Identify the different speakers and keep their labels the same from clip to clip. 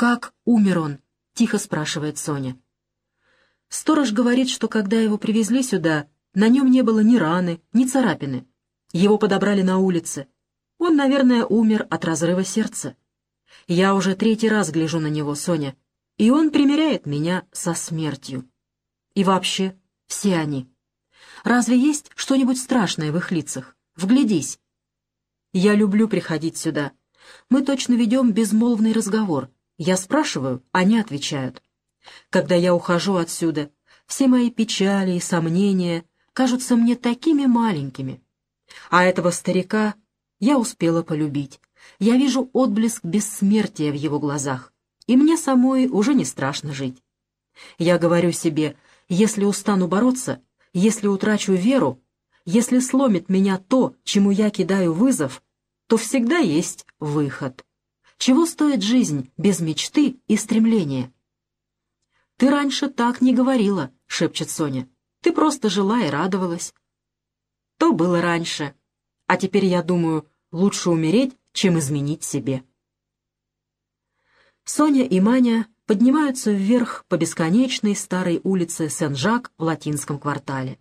Speaker 1: «Как умер он?» — тихо спрашивает Соня. Сторож говорит, что когда его привезли сюда, на нем не было ни раны, ни царапины. Его подобрали на улице. Он, наверное, умер от разрыва сердца. Я уже 3-й раз гляжу на него, Соня, и он примиряет меня со смертью. И вообще, все они. Разве есть что-нибудь страшное в их лицах? Вглядись. Я люблю приходить сюда. Мы точно ведем безмолвный разговор. Я спрашиваю, они отвечают. Когда я ухожу отсюда, все мои печали и сомнения кажутся мне такими маленькими. А этого старика я успела полюбить. Я вижу отблеск бессмертия в его глазах, и мне самой уже не страшно жить. Я говорю себе, если устану бороться, если утрачу веру, если сломит меня то, чему я кидаю вызов, то всегда есть выход. Чего стоит жизнь без мечты и стремления? «Ты раньше так не говорила», — шепчет Соня. «Ты просто жила и радовалась». То было раньше, а теперь я думаю, лучше умереть, чем изменить себе. Соня и Маня поднимаются вверх по бесконечной старой улице Сен-Жак в Латинском квартале.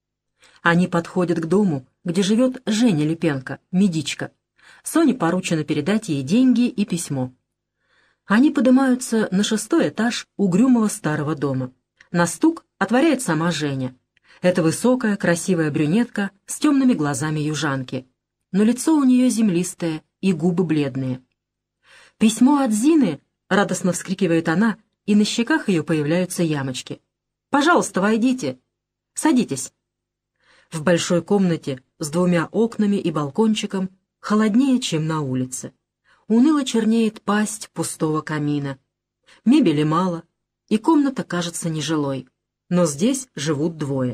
Speaker 1: Они подходят к дому, где живет Женя Липенко, медичка. Соне поручено передать ей деньги и письмо. Они поднимаются на 6-й этаж угрюмого старого дома. На стук отворяет сама Женя. Это высокая, красивая брюнетка с темными глазами южанки. Но лицо у нее землистое и губы бледные. «Письмо от Зины!» — радостно вскрикивает она, и на щеках ее появляются ямочки. «Пожалуйста, войдите. Садитесь». В большой комнате с 2 окнами и балкончиком холоднее, чем на улице. Уныло чернеет пасть пустого камина. Мебели мало, и комната кажется нежилой. Но здесь живут 2.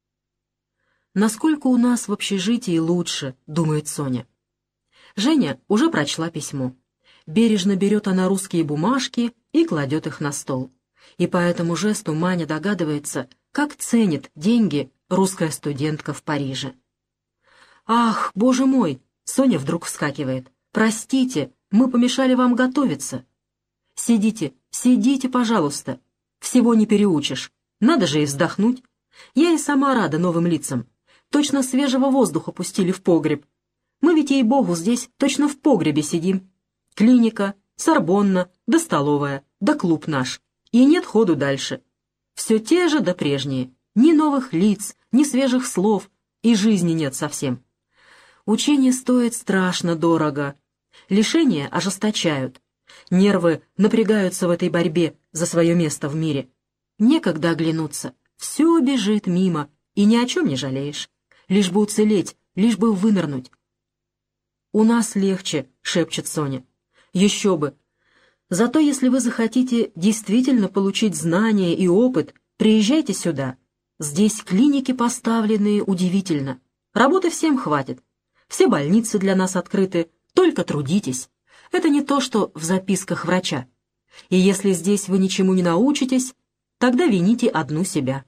Speaker 1: «Насколько у нас в общежитии лучше», — думает Соня. Женя уже прочла письмо. Бережно берет она русские бумажки и кладет их на стол. И по этому жесту Маня догадывается, как ценит деньги русская студентка в Париже. «Ах, боже мой!» — Соня вдруг вскакивает. «Простите, мы помешали вам готовиться. Сидите, сидите, пожалуйста. Всего не переучишь. Надо же и вздохнуть. Я и сама рада новым лицам. Точно свежего воздуха пустили в погреб. Мы ведь, ей-богу, здесь точно в погребе сидим. Клиника, Сорбонна, да столовая, да клуб наш. И нет ходу дальше. Все те же да прежние. Ни новых лиц, ни свежих слов, и жизни нет совсем. Учение стоит страшно дорого. Лишения ожесточают. Нервы напрягаются в этой борьбе за свое место в мире. Некогда оглянуться. Все бежит мимо, и ни о чем не жалеешь. Лишь бы уцелеть, лишь бы вынырнуть. «У нас легче», — шепчет Соня. «Еще бы. Зато если вы захотите действительно получить знания и опыт, приезжайте сюда. Здесь клиники поставлены удивительно. Работы всем хватит. Все больницы для нас открыты. Только трудитесь. Это не то, что в записках врача. И если здесь вы ничему не научитесь, тогда вините одну себя».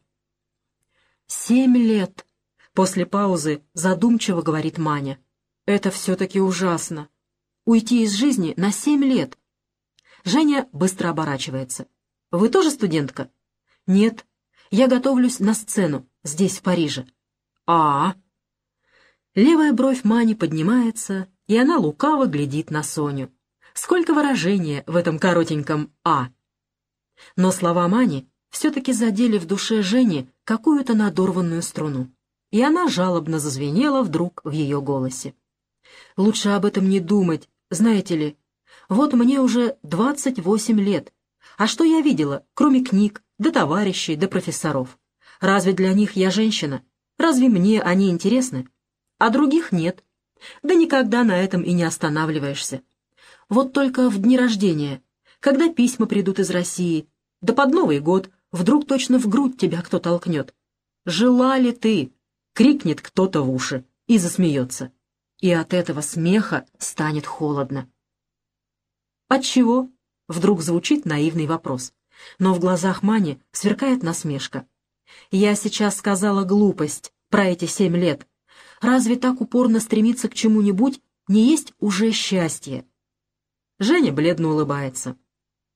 Speaker 1: 7 лет. После паузы задумчиво говорит Маня. «Это все-таки ужасно. Уйти из жизни на 7 лет». Женя быстро оборачивается. «Вы тоже студентка?» «Нет. Я готовлюсь на сцену, здесь, в Париже». «А-а». Левая бровь Мани поднимается, и она лукаво глядит на Соню. Сколько выражения в этом коротеньком «а». Но слова Мани все-таки задели в душе Жени какую-то надорванную струну, и она жалобно зазвенела вдруг в ее голосе. «Лучше об этом не думать, знаете ли. Вот мне уже 28 лет. А что я видела, кроме книг, да товарищей, да профессоров? Разве для них я женщина? Разве мне они интересны? А других нет. Да никогда на этом и не останавливаешься. Вот только в дни рождения, когда письма придут из России, да под Новый год вдруг точно в грудь тебя кто толкнет. «Жила ли ты?» — крикнет кто-то в уши и засмеется. И от этого смеха станет холодно. «Отчего?» — вдруг звучит наивный вопрос. Но в глазах Мани сверкает насмешка. «Я сейчас сказала глупость про эти 7 лет. Разве так упорно стремиться к чему-нибудь не есть уже счастье?» Женя бледно улыбается.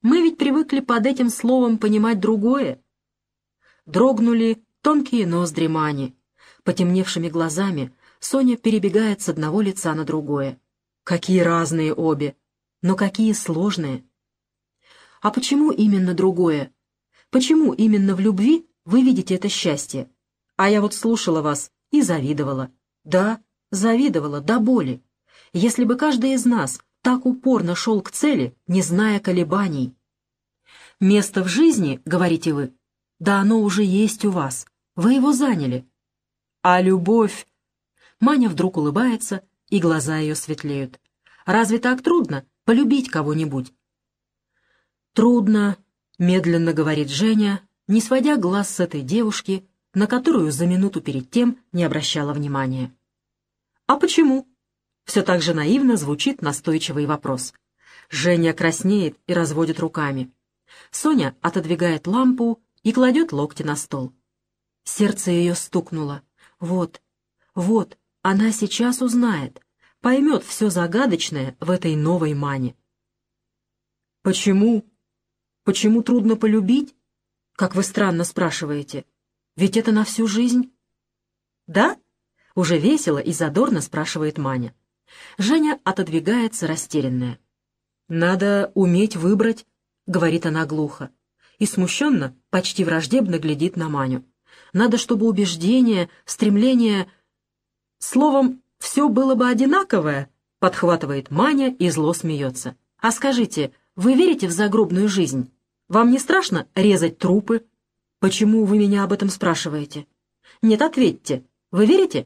Speaker 1: Мы ведь привыкли под этим словом понимать другое. Дрогнули тонкие ноздри Мани. Потемневшими глазами Соня перебегает с одного лица на другое. Какие разные обе, но какие сложные. А почему именно другое? Почему именно в любви вы видите это счастье? А я вот слушала вас и завидовала. Да, завидовала до боли. Если бы каждый из нас так упорно шел к цели, не зная колебаний. Место в жизни, говорите вы, да оно уже есть у вас. Вы его заняли. А любовь... Маня вдруг улыбается, и глаза ее светлеют. Разве так трудно полюбить кого-нибудь? Трудно, медленно говорит Женя, не сводя глаз с этой девушки, на которую за минуту перед тем не обращала внимания. А почему? Все так же наивно звучит настойчивый вопрос. Женя краснеет и разводит руками. Соня отодвигает лампу и кладет локти на стол. Сердце ее стукнуло. Вот, она сейчас узнает, поймет все загадочное в этой новой Мане. Почему? Почему трудно полюбить? Как вы странно спрашиваете. Ведь это на всю жизнь. Да? Уже весело и задорно спрашивает Маня. Женя отодвигается растерянная. «Надо уметь выбрать», — говорит она глухо, и смущенно, почти враждебно глядит на Маню. «Надо, чтобы убеждение, стремление... Словом, все было бы одинаковое», — подхватывает Маня и зло смеется. «А скажите, вы верите в загробную жизнь? Вам не страшно резать трупы? Почему вы меня об этом спрашиваете? Нет, ответьте, вы верите?»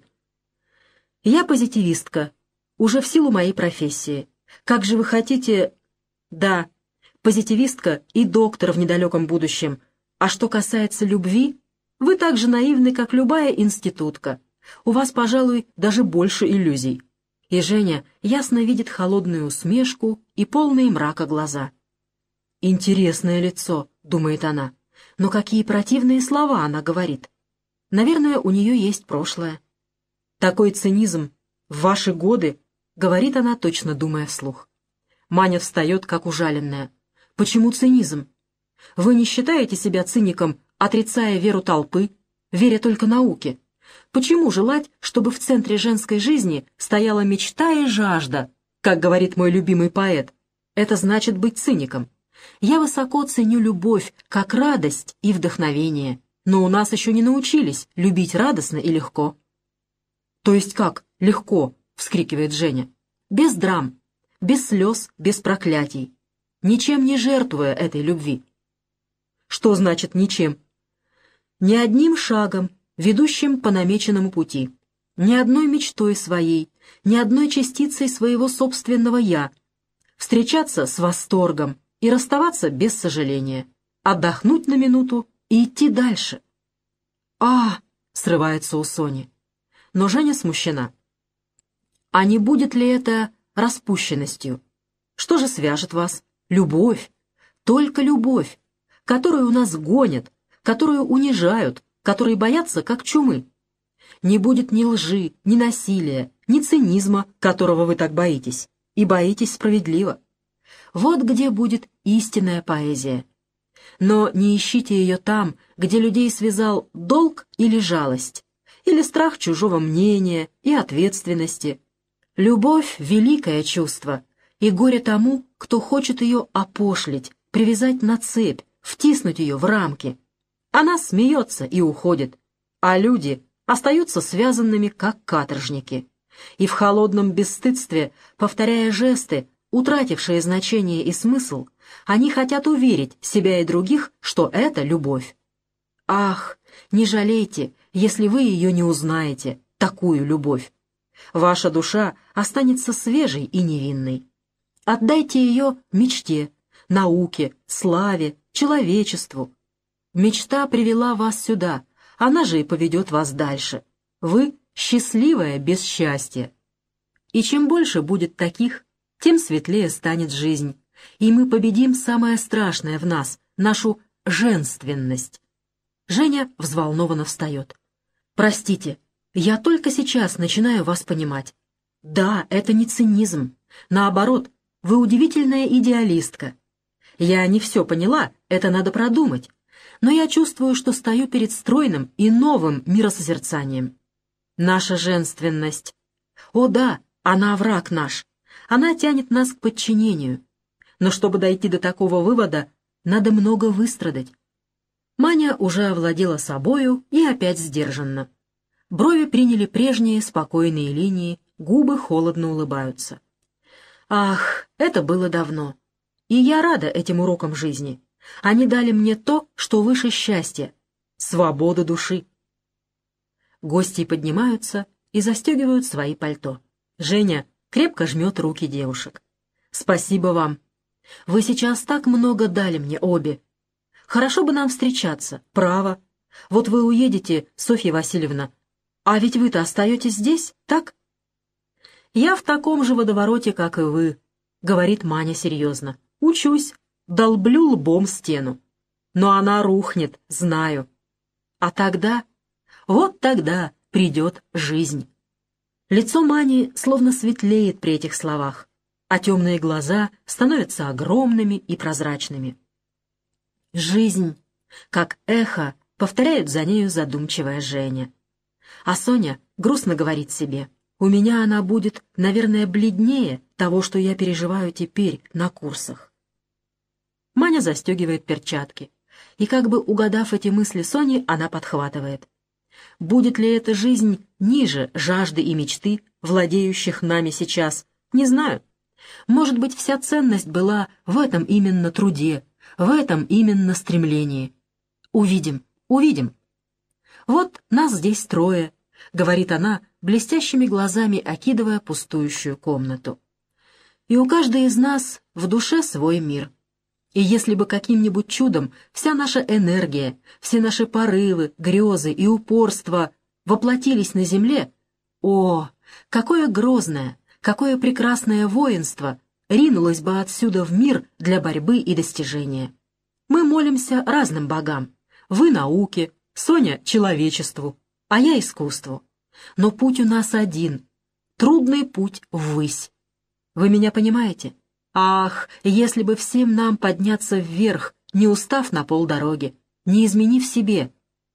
Speaker 1: «Я позитивистка, уже в силу моей профессии. Как же вы хотите...» «Да, позитивистка и доктор в недалеком будущем. А что касается любви, вы так же наивны, как любая институтка. У вас, пожалуй, даже больше иллюзий». И Женя ясно видит холодную усмешку и полные мрака глаза. «Интересное лицо», — думает она, — «но какие противные слова она говорит. Наверное, у нее есть прошлое. Такой цинизм в ваши годы», — говорит она, точно думая вслух. Маня встает, как ужаленная. «Почему цинизм? Вы не считаете себя циником, отрицая веру толпы, веря только науке? Почему желать, чтобы в центре женской жизни стояла мечта и жажда, как говорит мой любимый поэт? Это значит быть циником. Я высоко ценю любовь как радость и вдохновение, но у нас еще не научились любить радостно и легко». «То есть как легко?» — вскрикивает Женя. «Без драм, без слез, без проклятий, ничем не жертвуя этой любви». «Что значит ничем?» «Ни одним шагом, ведущим по намеченному пути, ни одной мечтой своей, ни одной частицей своего собственного «я», встречаться с восторгом и расставаться без сожаления, отдохнуть на минуту и идти дальше». «А!» — срывается у Сони. Но Женя смущена. «А не будет ли это распущенностью? Что же свяжет вас? Любовь, только любовь, которую у нас гонят, которую унижают, которые боятся как чумы. Не будет ни лжи, ни насилия, ни цинизма, которого вы так боитесь, и боитесь справедливо. Вот где будет истинная поэзия. Но не ищите ее там, где людей связал долг или жалость, или страх чужого мнения и ответственности. Любовь — великое чувство, и горе тому, кто хочет ее опошлить, привязать на цепь, втиснуть ее в рамки. Она смеется и уходит, а люди остаются связанными, как каторжники. И в холодном бесстыдстве, повторяя жесты, утратившие значение и смысл, они хотят уверить себя и других, что это любовь. Ах, не жалейте, если вы ее не узнаете, такую любовь. Ваша душа останется свежей и невинной. Отдайте ее мечте, науке, славе, человечеству. Мечта привела вас сюда, она же и поведет вас дальше. Вы счастливая без счастья. И чем больше будет таких, тем светлее станет жизнь, и мы победим самое страшное в нас, нашу женственность. Женя взволнованно встает. «Простите, я только сейчас начинаю вас понимать. Да, это не цинизм. Наоборот, вы удивительная идеалистка. Я не все поняла, это надо продумать. Но я чувствую, что стою перед стройным и новым миросозерцанием. Наша женственность. О да, она враг наш. Она тянет нас к подчинению. Но чтобы дойти до такого вывода, надо много выстрадать. Маня уже овладела собою и опять сдержанна. Брови приняли прежние спокойные линии, губы холодно улыбаются. Ах, это было давно. И я рада этим урокам жизни. Они дали мне то, что выше счастья — свободу души. Гости поднимаются и застегивают свои пальто. Женя крепко жмет руки девушек. «Спасибо вам. Вы сейчас так много дали мне обе. Хорошо бы нам встречаться, право. Вот вы уедете, Софья Васильевна, а ведь вы-то остаетесь здесь, так?» «Я в таком же водовороте, как и вы», — говорит Маня серьезно. «Учусь, долблю лбом стену. Но она рухнет, знаю. А тогда, вот тогда придет жизнь». Лицо Мани словно светлеет при этих словах, а темные глаза становятся огромными и прозрачными. «Жизнь», как эхо, повторяет за нею задумчивая Женя. А Соня грустно говорит себе: «У меня она будет, наверное, бледнее того, что я переживаю теперь на курсах». Маня застегивает перчатки, и, как бы угадав эти мысли Сони, она подхватывает: «Будет ли эта жизнь ниже жажды и мечты, владеющих нами сейчас? Не знаю. Может быть, вся ценность была в этом именно труде, в этом именно стремлении. Увидим, увидим. Вот нас здесь трое», — говорит она, блестящими глазами окидывая пустующую комнату. «И у каждой из нас в душе свой мир. И если бы каким-нибудь чудом вся наша энергия, все наши порывы, грезы и упорство воплотились на земле, о, какое грозное, какое прекрасное воинство ринулось бы отсюда в мир для борьбы и достижения. Мы молимся разным богам. Вы науке, Соня человечеству, а я искусству. Но путь у нас один — трудный путь ввысь. Вы меня понимаете? Ах, если бы всем нам подняться вверх, не устав на полдороги, не изменив себе».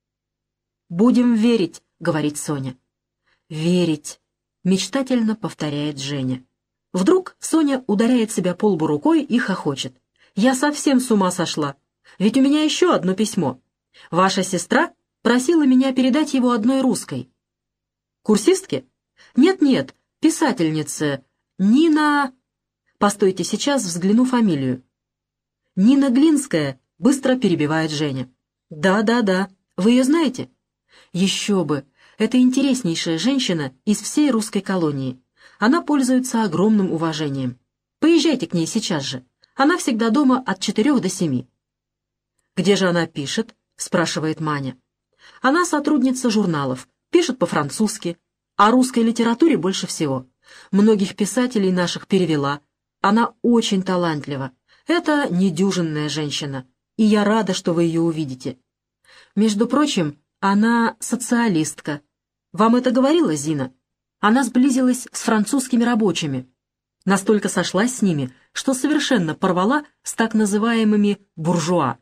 Speaker 1: «Будем верить», — говорит Соня. «Верить», — мечтательно повторяет Женя. Вдруг Соня ударяет себя по лбу рукой и хохочет. «Я совсем с ума сошла. Ведь у меня еще одно письмо. Ваша сестра просила меня передать его одной русской». «Курсистке?» «Нет-нет, писательнице. Нина...» «Постойте, сейчас взгляну фамилию». «Нина Глинская», — быстро перебивает Женя. «Да. Вы ее знаете?» «Еще бы. Это интереснейшая женщина из всей русской колонии. Она пользуется огромным уважением. Поезжайте к ней сейчас же. Она всегда дома от 4 до 7. «Где же она пишет?» — спрашивает Маня. «Она сотрудница журналов, пишет по-французски. О русской литературе больше всего. Многих писателей наших перевела. Она очень талантлива. Это недюжинная женщина, и я рада, что вы ее увидите. Между прочим, она социалистка. Вам это говорила Зина? Она сблизилась с французскими рабочими. Настолько сошлась с ними, что совершенно порвала с так называемыми буржуа».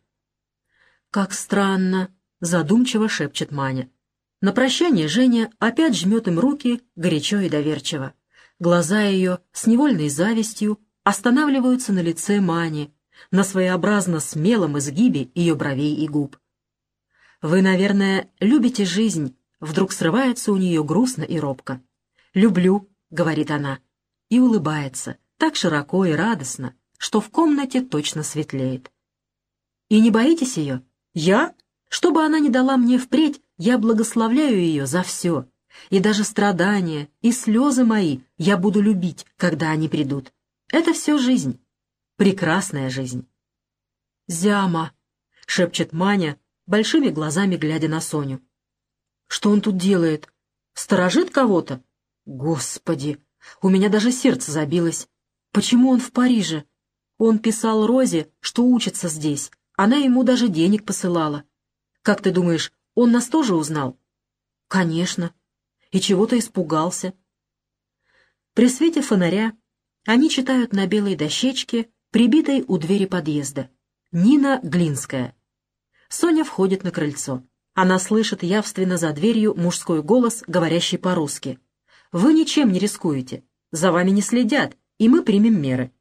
Speaker 1: «Как странно», — задумчиво шепчет Маня. На прощание Женя опять жмет им руки горячо и доверчиво. Глаза ее с невольной завистью останавливаются на лице Мани, на своеобразно смелом изгибе ее бровей и губ. «Вы, наверное, любите жизнь», — вдруг срывается у нее грустно и робко. «Люблю», — говорит она, и улыбается, так широко и радостно, что в комнате точно светлеет. «И не боитесь ее? Я? Что бы она ни дала мне впредь, я благословляю ее за все. И даже страдания, и слезы мои я буду любить, когда они придут. Это все жизнь. Прекрасная жизнь». «Зяма», — шепчет Маня, большими глазами глядя на Соню. «Что он тут делает? Сторожит кого-то? Господи, у меня даже сердце забилось. Почему он в Париже? Он писал Розе, что учится здесь. Она ему даже денег посылала. Как ты думаешь, он нас тоже узнал?» «Конечно. И чего-то испугался». При свете фонаря они читают на белой дощечке прибитой у двери подъезда. Нина Глинская. Соня входит на крыльцо. Она слышит явственно за дверью мужской голос, говорящий по-русски. «Вы ничем не рискуете. За вами не следят, и мы примем меры».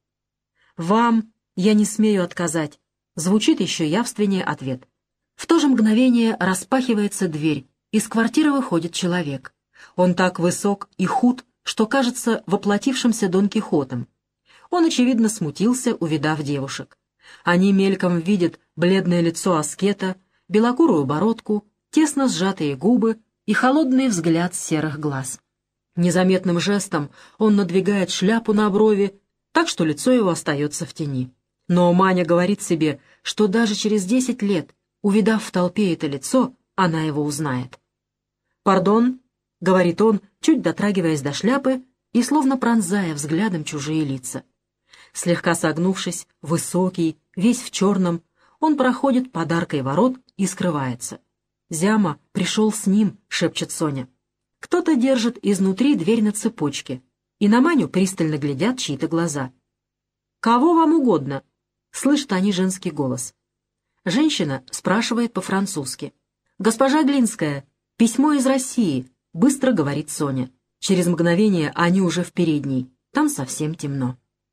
Speaker 1: «Вам я не смею отказать», — звучит еще явственнее ответ. В то же мгновение распахивается дверь, из квартиры выходит человек. Он так высок и худ, что кажется воплотившимся Дон Кихотом. Он, очевидно, смутился, увидав девушек. Они мельком видят бледное лицо аскета, белокурую бородку, тесно сжатые губы и холодный взгляд серых глаз. Незаметным жестом он надвигает шляпу на брови, так что лицо его остается в тени. Но Маня говорит себе, что даже через 10 лет, увидав в толпе это лицо, она его узнает. «Пардон», — говорит он, чуть дотрагиваясь до шляпы и словно пронзая взглядом чужие лица. Слегка согнувшись, высокий, весь в черном, он проходит под аркой ворот и скрывается. «Зяма пришел с ним», — шепчет Соня. Кто-то держит изнутри дверь на цепочке, и на Маню пристально глядят чьи-то глаза. «Кого вам угодно?» — слышат они женский голос. Женщина спрашивает по-французски. «Госпожа Глинская, письмо из России», — быстро говорит Соня. Через мгновение они уже в передней, там совсем темно.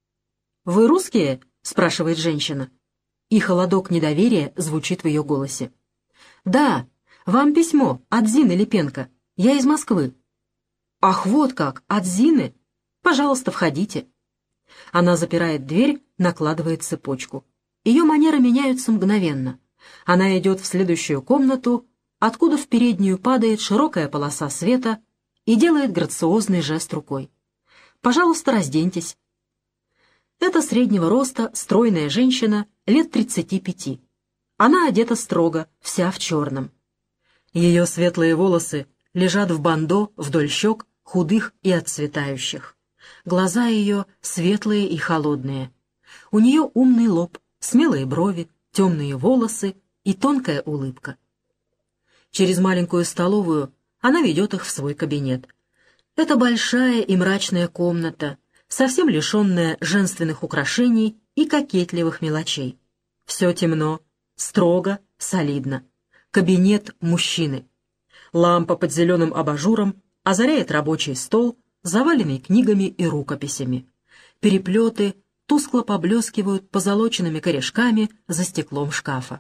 Speaker 1: «Вы русские?» — спрашивает женщина. И холодок недоверия звучит в ее голосе. «Да, вам письмо от Зины Липенко. Я из Москвы». «Ах, вот как, от Зины? Пожалуйста, входите». Она запирает дверь, накладывает цепочку. Ее манеры меняются мгновенно. Она идет в следующую комнату, откуда в переднюю падает широкая полоса света и делает грациозный жест рукой. «Пожалуйста, разденьтесь». Это среднего роста, стройная женщина, лет 35. Она одета строго, вся в черном. Ее светлые волосы лежат в бандо вдоль щек, худых и отцветающих. Глаза ее светлые и холодные. У нее умный лоб, смелые брови, темные волосы и тонкая улыбка. Через маленькую столовую она ведет их в свой кабинет. Это большая и мрачная комната, совсем лишенная женственных украшений и кокетливых мелочей. Все темно, строго, солидно. Кабинет мужчины. Лампа под зеленым абажуром озаряет рабочий стол, заваленный книгами и рукописями. Переплеты тускло поблескивают позолоченными корешками за стеклом шкафа.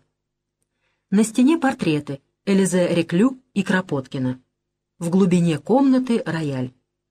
Speaker 1: На стене портреты Элизе Реклю и Кропоткина. В глубине комнаты рояль.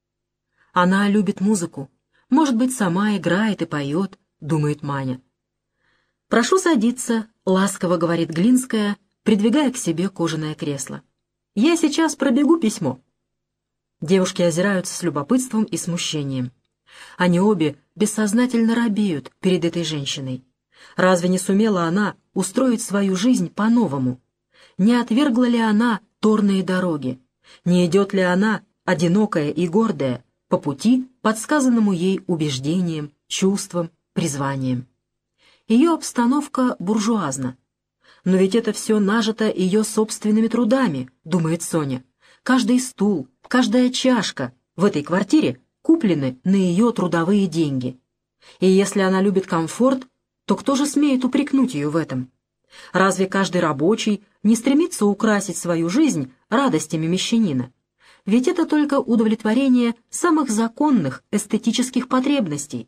Speaker 1: Она любит музыку. Может быть, сама играет и поет, думает Маня. «Прошу садиться», — ласково говорит Глинская, придвигая к себе кожаное кресло. «Я сейчас пробегу письмо». Девушки озираются с любопытством и смущением. Они обе бессознательно робеют перед этой женщиной. Разве не сумела она устроить свою жизнь по-новому? Не отвергла ли она торные дороги? Не идет ли она, одинокая и гордая, по пути, подсказанному ей убеждением, чувством, призванием? Ее обстановка буржуазна. Но ведь это все нажито ее собственными трудами, думает Соня. Каждый стул, каждая чашка в этой квартире куплены на ее трудовые деньги. И если она любит комфорт, то кто же смеет упрекнуть ее в этом? Разве каждый рабочий не стремится украсить свою жизнь радостями мещанина? Ведь это только удовлетворение самых законных эстетических потребностей.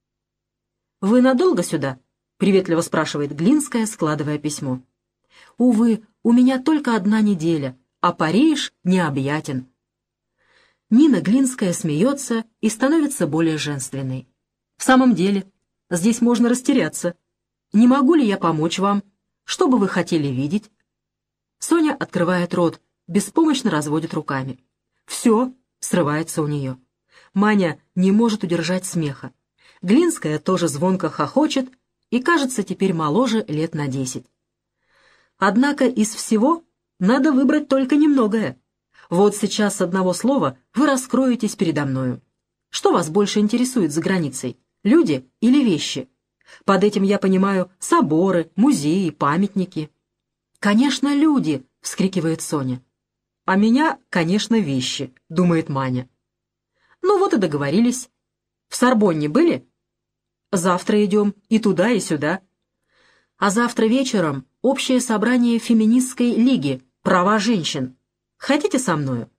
Speaker 1: «Вы надолго сюда?» — приветливо спрашивает Глинская, складывая письмо. «Увы, у меня только 1 неделя, а Париж необъятен». Нина Глинская смеется и становится более женственной. «В самом деле, здесь можно растеряться. Не могу ли я помочь вам? Что бы вы хотели видеть?» Соня открывает рот, беспомощно разводит руками. «Все!» — срывается у нее. Маня не может удержать смеха. Глинская тоже звонко хохочет и кажется теперь моложе лет на 10. Однако из всего надо выбрать только немногое. Вот сейчас с одного слова вы раскроетесь передо мною. Что вас больше интересует за границей, люди или вещи? Под этим я понимаю соборы, музеи, памятники. «Конечно, люди!» — вскрикивает Соня. «А меня, конечно, вещи», — думает Маня. «Ну вот и договорились. В Сорбонне были?» Завтра идем и туда, и сюда. А завтра вечером общее собрание феминистской лиги «Права женщин». Хотите со мною?